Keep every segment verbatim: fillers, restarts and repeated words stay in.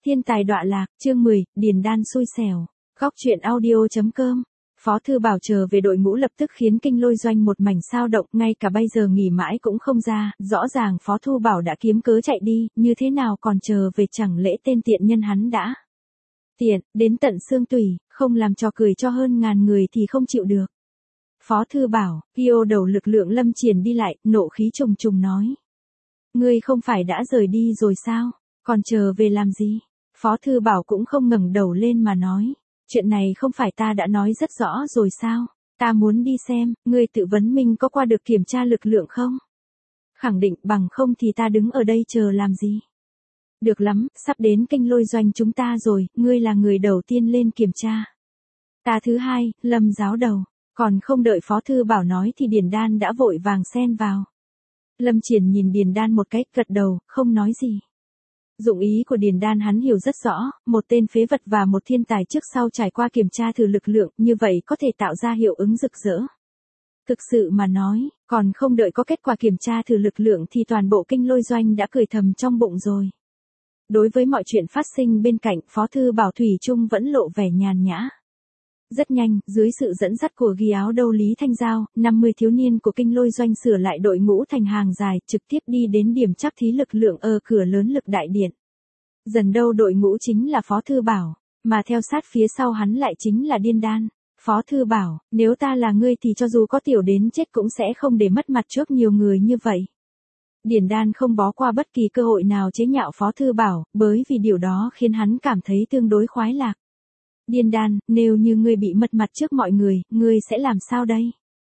Thiên tài đọa lạc, chương mười, Điền Đan xui xẻo. Góc truyện audio chấm com. Phó Thư Bảo chờ về đội ngũ lập tức khiến kinh lôi doanh một mảnh sao động, ngay cả bây giờ nghỉ mãi cũng không ra, rõ ràng Phó Thư Bảo đã kiếm cớ chạy đi, như thế nào còn chờ về, chẳng lẽ tên tiện nhân hắn đã tiện, đến tận xương tủy, không làm trò cười cho hơn ngàn người thì không chịu được. Phó Thư Bảo, Pio đầu lực lượng Lâm Triển đi lại, nộ khí trùng trùng nói. Ngươi không phải đã rời đi rồi sao, còn chờ về làm gì? Phó Thư Bảo cũng không ngẩng đầu lên mà nói. Chuyện này không phải ta đã nói rất rõ rồi sao? Ta muốn đi xem, ngươi tự vấn mình có qua được kiểm tra lực lượng không? Khẳng định, bằng không thì ta đứng ở đây chờ làm gì? Được lắm, sắp đến kinh lôi doanh chúng ta rồi, ngươi là người đầu tiên lên kiểm tra. Ta thứ hai, Lâm giáo đầu. Còn không đợi Phó Thư Bảo nói thì Điền Đan đã vội vàng xen vào. Lâm Triển nhìn Điền Đan một cái, gật đầu, không nói gì. Dụng ý của Điền Đan hắn hiểu rất rõ, một tên phế vật và một thiên tài trước sau trải qua kiểm tra thử lực lượng, như vậy có thể tạo ra hiệu ứng rực rỡ. Thực sự mà nói, còn không đợi có kết quả kiểm tra thử lực lượng thì toàn bộ kinh lôi doanh đã cười thầm trong bụng rồi. Đối với mọi chuyện phát sinh bên cạnh, Phó Thư Bảo thủy chung vẫn lộ vẻ nhàn nhã. Rất nhanh, dưới sự dẫn dắt của ghi áo đâu Lý Thanh Giao, năm mươi thiếu niên của kinh lôi doanh sửa lại đội ngũ thành hàng dài, trực tiếp đi đến điểm trắc thí lực lượng ở cửa lớn lực đại điện. Dần đâu đội ngũ chính là Phó Thư Bảo, mà theo sát phía sau hắn lại chính là Điên Đan. Phó Thư Bảo, nếu ta là ngươi thì cho dù có tiểu đến chết cũng sẽ không để mất mặt trước nhiều người như vậy. Điền Đan không bó qua bất kỳ cơ hội nào chế nhạo Phó Thư Bảo, bởi vì điều đó khiến hắn cảm thấy tương đối khoái lạc. Điên Đan, nếu như ngươi bị mất mặt trước mọi người, ngươi sẽ làm sao đây?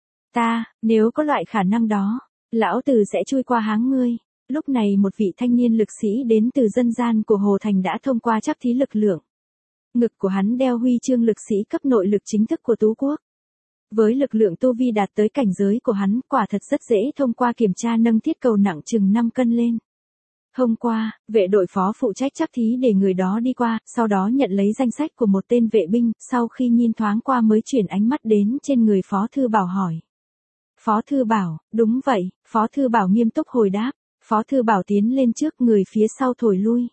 Ta, nếu có loại khả năng đó, lão tử sẽ chui qua háng ngươi. Lúc này một vị thanh niên lực sĩ đến từ dân gian của Hồ Thành đã thông qua trắc thí lực lượng. Ngực của hắn đeo huy chương lực sĩ cấp nội lực chính thức của Tú Quốc. Với lực lượng tu vi đạt tới cảnh giới của hắn, quả thật rất dễ thông qua kiểm tra nâng thiết cầu nặng chừng năm cân lên. Hôm qua, vệ đội phó phụ trách trắc thí để người đó đi qua, sau đó nhận lấy danh sách của một tên vệ binh, sau khi nhìn thoáng qua mới chuyển ánh mắt đến trên người Phó Thư Bảo hỏi. Phó Thư Bảo, đúng vậy, Phó Thư Bảo nghiêm túc hồi đáp, Phó Thư Bảo tiến lên trước, người phía sau thổi lui.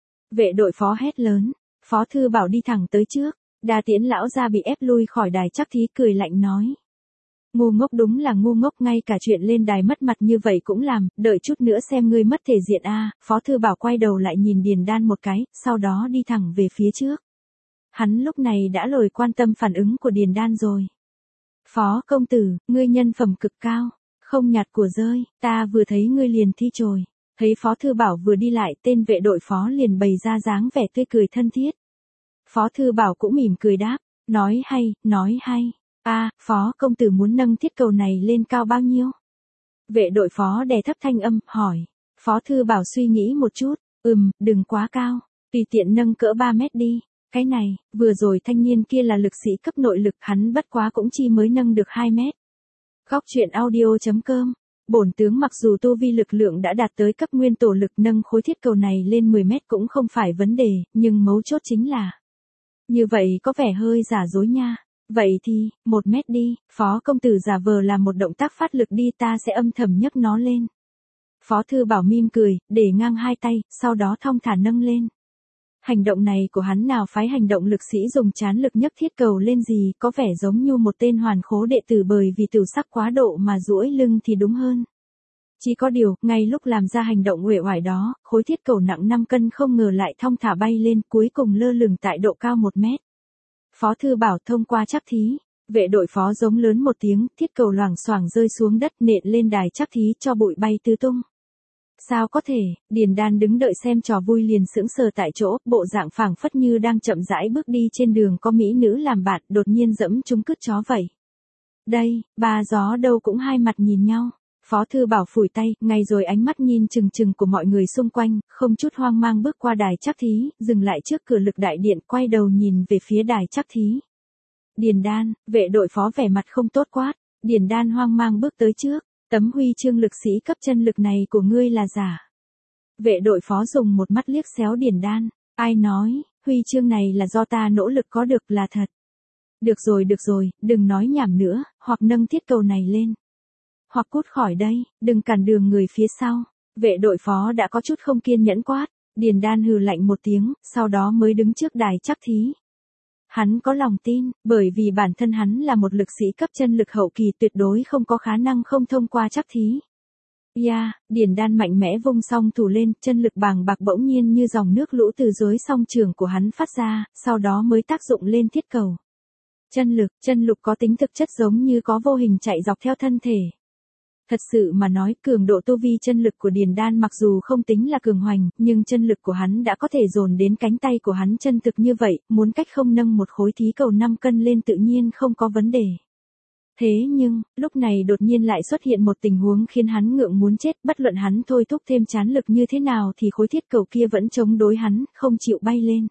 Vệ đội phó hét lớn, Phó Thư Bảo đi thẳng tới trước, Đa Tiễn lão gia bị ép lui khỏi đài trắc thí cười lạnh nói. Ngu ngốc, đúng là ngu ngốc, ngay cả chuyện lên đài mất mặt như vậy cũng làm, đợi chút nữa xem ngươi mất thể diện a. À. Phó Thư Bảo quay đầu lại nhìn Điền Đan một cái, sau đó đi thẳng về phía trước. Hắn lúc này đã lồi quan tâm phản ứng của Điền Đan rồi. Phó công tử, ngươi nhân phẩm cực cao, không nhặt của rơi, ta vừa thấy ngươi liền thi chồi. Thấy Phó Thư Bảo vừa đi lại, tên vệ đội phó liền bày ra dáng vẻ tươi cười thân thiết. Phó Thư Bảo cũng mỉm cười đáp, nói hay, nói hay. A, à, Phó công tử muốn nâng thiết cầu này lên cao bao nhiêu? Vệ đội phó đè thấp thanh âm, hỏi. Phó Thư Bảo suy nghĩ một chút, ừm, đừng quá cao, tùy tiện nâng cỡ ba mét đi. Cái này, vừa rồi thanh niên kia là lực sĩ cấp nội lực, hắn bất quá cũng chi mới nâng được hai mét. Góc truyện audio chấm com. Bổn tướng mặc dù tu vi lực lượng đã đạt tới cấp nguyên tổ lực, nâng khối thiết cầu này lên mười mét cũng không phải vấn đề, nhưng mấu chốt chính là. Như vậy có vẻ hơi giả dối nha. Vậy thì, một mét đi, Phó công tử giả vờ làm một động tác phát lực đi, ta sẽ âm thầm nhấc nó lên. Phó Thư Bảo mỉm cười, để ngang hai tay, sau đó thong thả nâng lên. Hành động này của hắn nào phái hành động lực sĩ dùng trán lực nhấc thiết cầu lên gì, có vẻ giống như một tên hoàn khố đệ tử bởi vì tiểu sắc quá độ mà duỗi lưng thì đúng hơn. Chỉ có điều, ngay lúc làm ra hành động uể oải đó, khối thiết cầu nặng năm cân không ngờ lại thong thả bay lên, cuối cùng lơ lửng tại độ cao một mét. Phó Thư Bảo thông qua trắc thí, vệ đội phó giống lớn một tiếng, thiết cầu loảng xoảng rơi xuống đất, nện lên đài trắc thí cho bụi bay tứ tung. Sao có thể? Điền Đan đứng đợi xem trò vui liền sững sờ tại chỗ, bộ dạng phảng phất như đang chậm rãi bước đi trên đường có mỹ nữ làm bạn, đột nhiên dẫm trúng cứt chó vậy. Đây, ba gió đâu cũng hai mặt nhìn nhau. Phó Thư Bảo phủi tay, ngay rồi ánh mắt nhìn chừng chừng của mọi người xung quanh, không chút hoang mang bước qua đài trắc thí, dừng lại trước cửa lực đại điện, quay đầu nhìn về phía đài trắc thí. Điền Đan, vệ đội phó vẻ mặt không tốt quát, Điền Đan hoang mang bước tới trước, tấm huy chương lực sĩ cấp chân lực này của ngươi là giả. Vệ đội phó dùng một mắt liếc xéo Điền Đan, ai nói, huy chương này là do ta nỗ lực có được, là thật. Được rồi được rồi, đừng nói nhảm nữa, hoặc nâng thiết cầu này lên. Hoặc cút khỏi đây, đừng cản đường người phía sau. Vệ đội phó đã có chút không kiên nhẫn quát, Điền Đan hừ lạnh một tiếng, sau đó mới đứng trước đài chắc thí. Hắn có lòng tin, bởi vì bản thân hắn là một lực sĩ cấp chân lực hậu kỳ tuyệt đối không có khả năng không thông qua chắc thí. Ya, Điền Đan mạnh mẽ vung song thủ lên, chân lực bàng bạc bỗng nhiên như dòng nước lũ từ dưới song trường của hắn phát ra, sau đó mới tác dụng lên thiết cầu. Chân lực, chân lực có tính thực chất giống như có vô hình chạy dọc theo thân thể. Thật sự mà nói, cường độ tu vi chân lực của Điền Đan mặc dù không tính là cường hoành, nhưng chân lực của hắn đã có thể dồn đến cánh tay của hắn chân thực như vậy, muốn cách không nâng một khối thí cầu năm cân lên tự nhiên không có vấn đề. Thế nhưng, lúc này đột nhiên lại xuất hiện một tình huống khiến hắn ngượng muốn chết, bất luận hắn thôi thúc thêm chán lực như thế nào thì khối thiết cầu kia vẫn chống đối hắn, không chịu bay lên.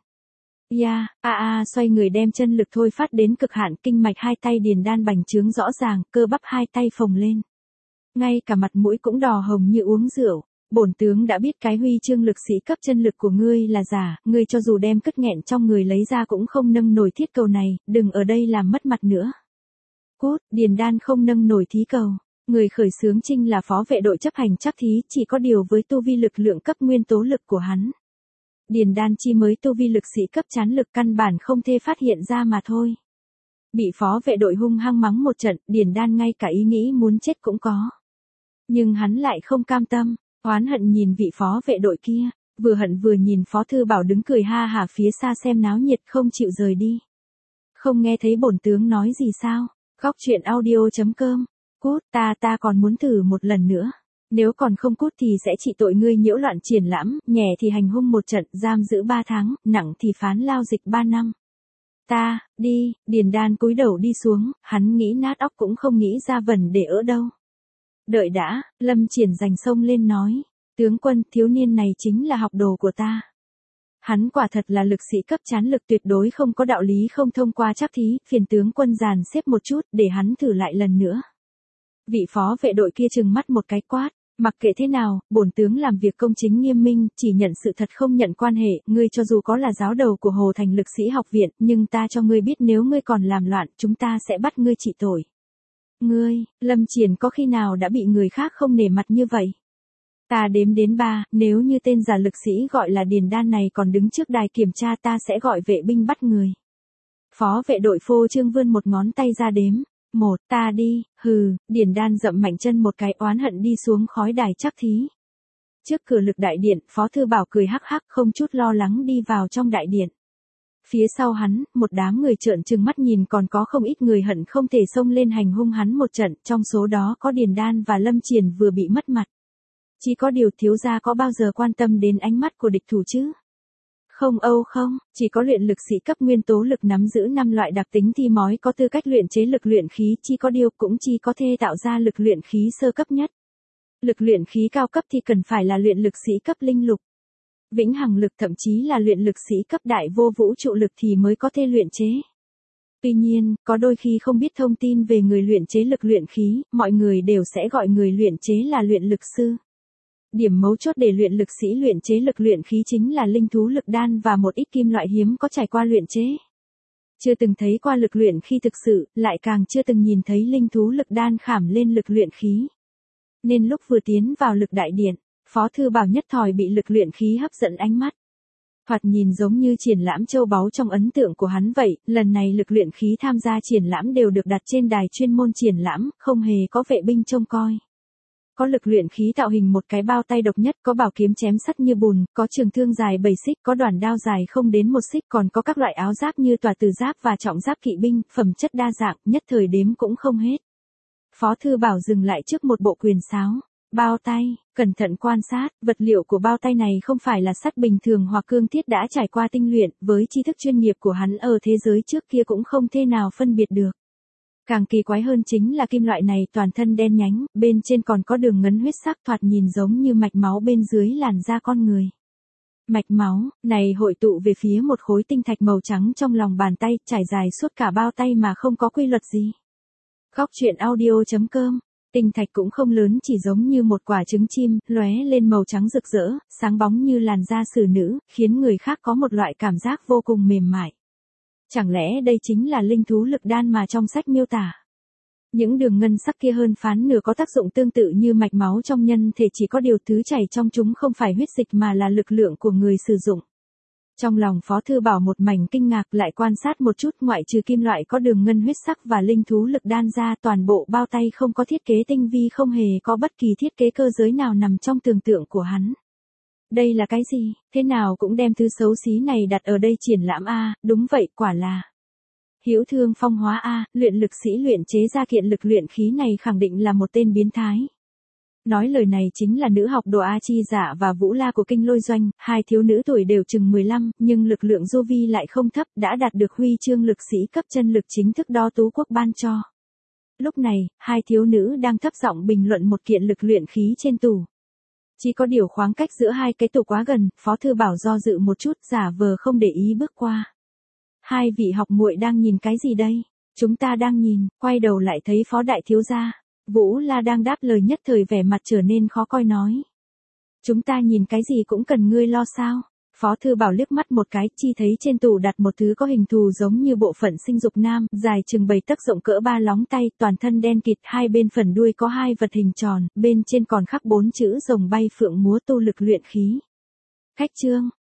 Ya, a a xoay người đem chân lực thôi phát đến cực hạn, kinh mạch hai tay Điền Đan bành trướng rõ ràng, cơ bắp hai tay phồng lên. Ngay cả mặt mũi cũng đỏ hồng như uống rượu. Bổn tướng đã biết cái huy chương lực sĩ cấp chân lực của ngươi là giả, ngươi cho dù đem cất nghẹn trong người lấy ra cũng không nâng nổi thiết cầu này, đừng ở đây làm mất mặt nữa. Cút, Điền Đan không nâng nổi thí cầu. Người khởi xướng trinh là phó vệ đội chấp hành chắc thí, chỉ có điều với tu vi lực lượng cấp nguyên tố lực của hắn. Điền Đan chi mới tu vi lực sĩ cấp chán lực căn bản không thể phát hiện ra mà thôi. Bị phó vệ đội hung hăng mắng một trận, Điền Đan ngay cả ý nghĩ muốn chết cũng có. Nhưng hắn lại không cam tâm, oán hận nhìn vị phó vệ đội kia, vừa hận vừa nhìn Phó Thư Bảo đứng cười ha hả phía xa xem náo nhiệt không chịu rời đi. Không nghe thấy bổn tướng nói gì sao? Góc truyện audio chấm com. Cút, ta ta còn muốn thử một lần nữa. Nếu còn không cút thì sẽ trị tội ngươi nhiễu loạn triển lãm, nhẹ thì hành hung một trận, giam giữ ba tháng, nặng thì phán lao dịch ba năm. Ta, đi, Điền Đan cúi đầu đi xuống, hắn nghĩ nát óc cũng không nghĩ ra vần để ở đâu. Đợi đã, Lâm Triển giành sông lên nói. Tướng quân, thiếu niên này chính là học đồ của ta. Hắn quả thật là lực sĩ cấp chán lực tuyệt đối không có đạo lý không thông qua chắc thí, phiền tướng quân dàn xếp một chút để hắn thử lại lần nữa. Vị phó vệ đội kia trừng mắt một cái quát, mặc kệ thế nào, bổn tướng làm việc công chính nghiêm minh, chỉ nhận sự thật không nhận quan hệ, ngươi cho dù có là giáo đầu của Hồ Thành lực sĩ học viện, nhưng ta cho ngươi biết nếu ngươi còn làm loạn, chúng ta sẽ bắt ngươi trị tội. Ngươi, Lâm Triển có khi nào đã bị người khác không nể mặt như vậy? Ta đếm đến ba, nếu như tên giả lực sĩ gọi là Điền Đan này còn đứng trước đài kiểm tra ta sẽ gọi vệ binh bắt người. Phó vệ đội phô trương vươn một ngón tay ra đếm. Một, ta đi, hừ, Điền Đan dậm mạnh chân một cái oán hận đi xuống khói đài chắc thí. Trước cửa lực đại điện, Phó Thư Bảo cười hắc hắc không chút lo lắng đi vào trong đại điện. Phía sau hắn, một đám người trợn trừng mắt nhìn còn có không ít người hận không thể xông lên hành hung hắn một trận, trong số đó có Điền Đan và Lâm Triển vừa bị mất mặt. Chỉ có điều thiếu gia có bao giờ quan tâm đến ánh mắt của địch thủ chứ? Không âu không, chỉ có luyện lực sĩ cấp nguyên tố lực nắm giữ năm loại đặc tính thì mới có tư cách luyện chế lực luyện khí, chỉ có điều cũng chỉ có thể tạo ra lực luyện khí sơ cấp nhất. Lực luyện khí cao cấp thì cần phải là luyện lực sĩ cấp linh lục. Vĩnh hằng lực thậm chí là luyện lực sĩ cấp đại vô vũ trụ lực thì mới có thể luyện chế. Tuy nhiên, có đôi khi không biết thông tin về người luyện chế lực luyện khí, mọi người đều sẽ gọi người luyện chế là luyện lực sư. Điểm mấu chốt để luyện lực sĩ luyện chế lực luyện khí chính là linh thú lực đan và một ít kim loại hiếm có trải qua luyện chế. Chưa từng thấy qua lực luyện khi thực sự, lại càng chưa từng nhìn thấy linh thú lực đan khảm lên lực luyện khí. Nên lúc vừa tiến vào lực đại điện, Phó Thư Bảo nhất thời bị lực luyện khí hấp dẫn ánh mắt. Thoạt nhìn giống như triển lãm châu báu trong ấn tượng của hắn vậy, lần này lực luyện khí tham gia triển lãm đều được đặt trên đài chuyên môn triển lãm, không hề có vệ binh trông coi. Có lực luyện khí tạo hình một cái bao tay độc nhất, có bảo kiếm chém sắt như bùn, có trường thương dài bảy xích, có đoàn đao dài không đến một xích, còn có các loại áo giáp như tòa tử giáp và trọng giáp kỵ binh, phẩm chất đa dạng, nhất thời đếm cũng không hết. Phó Thư Bảo dừng lại trước một bộ quyền sáo. Bao tay, cẩn thận quan sát, vật liệu của bao tay này không phải là sắt bình thường hoặc cương thiết đã trải qua tinh luyện, với tri thức chuyên nghiệp của hắn ở thế giới trước kia cũng không thể nào phân biệt được. Càng kỳ quái hơn chính là kim loại này toàn thân đen nhánh, bên trên còn có đường ngấn huyết sắc thoạt nhìn giống như mạch máu bên dưới làn da con người. Mạch máu, này hội tụ về phía một khối tinh thạch màu trắng trong lòng bàn tay, trải dài suốt cả bao tay mà không có quy luật gì. Góc truyện audio chấm com. Tinh thạch cũng không lớn, chỉ giống như một quả trứng chim, lóe lên màu trắng rực rỡ, sáng bóng như làn da xử nữ, khiến người khác có một loại cảm giác vô cùng mềm mại. Chẳng lẽ đây chính là linh thú lực đan mà trong sách miêu tả? Những đường ngân sắc kia hơn phán nửa có tác dụng tương tự như mạch máu trong nhân thể, chỉ có điều thứ chảy trong chúng không phải huyết dịch mà là lực lượng của người sử dụng. Trong lòng Phó Thư Bảo một mảnh kinh ngạc, lại quan sát một chút, ngoại trừ kim loại có đường ngân huyết sắc và linh thú lực đan ra, toàn bộ bao tay không có thiết kế tinh vi, không hề có bất kỳ thiết kế cơ giới nào nằm trong tưởng tượng của hắn. Đây là cái gì, thế nào cũng đem thứ xấu xí này đặt ở đây triển lãm a? Đúng vậy, quả là Hữu Thương Phong hóa a, luyện lực sĩ luyện chế ra kiện lực luyện khí này khẳng định là một tên biến thái. Nói lời này chính là nữ học đồ A Chi Dạ và Vũ La của Kinh Lôi Doanh, hai thiếu nữ tuổi đều chừng mười lăm, nhưng lực lượng du vi lại không thấp, đã đạt được huy chương lực sĩ cấp chân lực chính thức do Tú Quốc ban cho. Lúc này, hai thiếu nữ đang thấp giọng bình luận một kiện lực luyện khí trên tủ. Chỉ có điều khoảng cách giữa hai cái tủ quá gần, Phó Thư Bảo do dự một chút, giả vờ không để ý bước qua. Hai vị học muội đang nhìn cái gì đây? Chúng ta đang nhìn, quay đầu lại thấy Phó đại thiếu gia Vũ La đang đáp lời, nhất thời vẻ mặt trở nên khó coi nói. Chúng ta nhìn cái gì cũng cần ngươi lo sao? Phó Thư Bảo liếc mắt một cái, chi thấy trên tủ đặt một thứ có hình thù giống như bộ phận sinh dục nam, dài chừng bảy tấc, rộng cỡ ba lóng tay, toàn thân đen kịt, hai bên phần đuôi có hai vật hình tròn, bên trên còn khắc bốn chữ rồng bay phượng múa tu lực luyện khí. Khách trương,